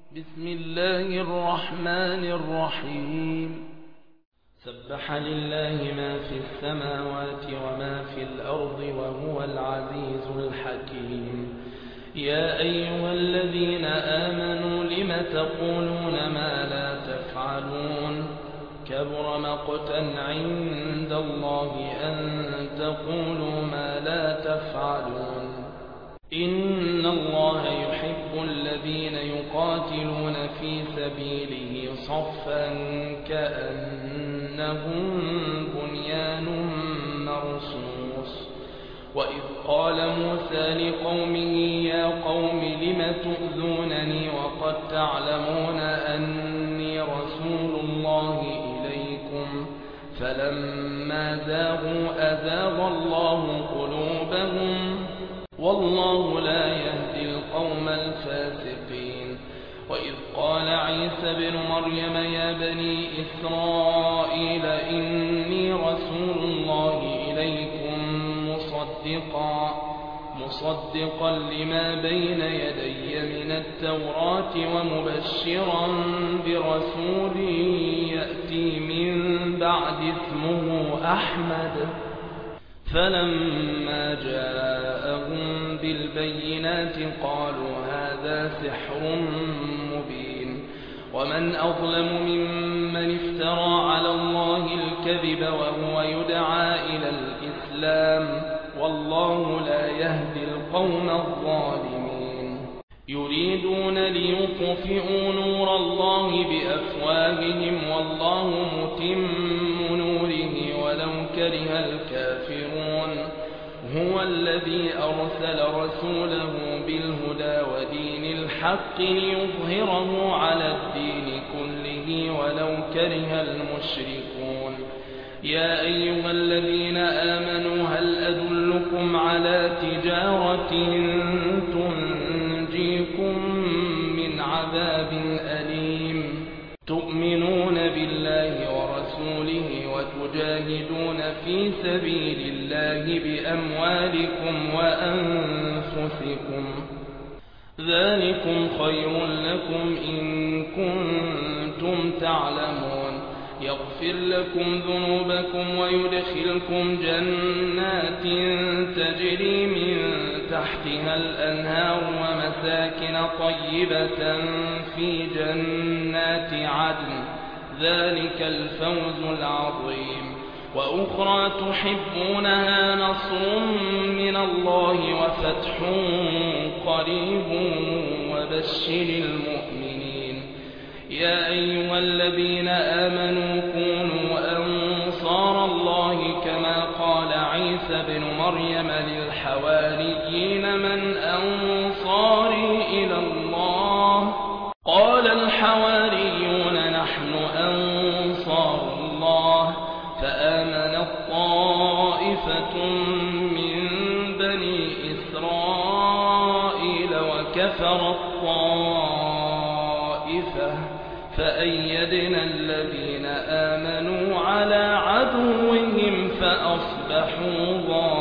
بسم الله الرحمن الرحيم سبح لله ما في السماوات وما في الأرض وهو العزيز الحكيم يا أيها الذين آمنوا لم تقولون ما لا تفعلون كبر مقتا عند الله أن تقولوا ما لا تفعلون إن الله يحب الذين يقاتلون في سبيله صفا كأنهم بنيان مرصوص وإذ قال موسى لقومه يا قوم لم تؤذونني وقد تعلمون أني رسول الله إليكم فلما زاغوا أزاغ الله قلوبهم والله لا يهدي القوم الفاسقين وإذ قال عيسى بن مريم يا بني إسرائيل إني رسول الله إليكم مصدقا لما بين يدي من التوراة ومبشرا برسول يأتي من بعد اسمه أحمد فلما جاءهم بالبينات قالوا هذا سحر مبين ومن أظلم ممن افترى على الله الكذب وهو يدعى إلى الإسلام والله لا يهدي القوم الظالمين يريدون ليطفئوا نور الله بأفواههم والله متم نوره ولو كره الكافرون هو الذي أرسل رسوله بالهدى ودين الحق ليظهره على الدين كله ولو كره المشركون يا أيها الذين آمنوا هل أدلكم على تجارة تنجيكم من عذاب أليم تؤمنون بالله ورسوله وتجاهدون في سبيل الله بأموالكم وأنفسكم ذلكم خير لكم إن كنتم تعلمون يغفر لكم ذنوبكم ويدخلكم جنات تجري من تحتها الأنهار ومساكن طيبة في جنات عدن ذلك الفوز العظيم وأخرى تحبونها نصر من الله وفتح قريب وبشر المؤمنين يا أيها الذين آمنوا كونوا أنصار الله كما قال عيسى بن مريم للحواريين من أنصاري إلى الله قال الحواريون نحن أنصار الله فآمنت طائفة من بني إسرائيل وكفرت طائفة فأيدنا الذين آمنوا على عدوهم فأصبحوا ظالمين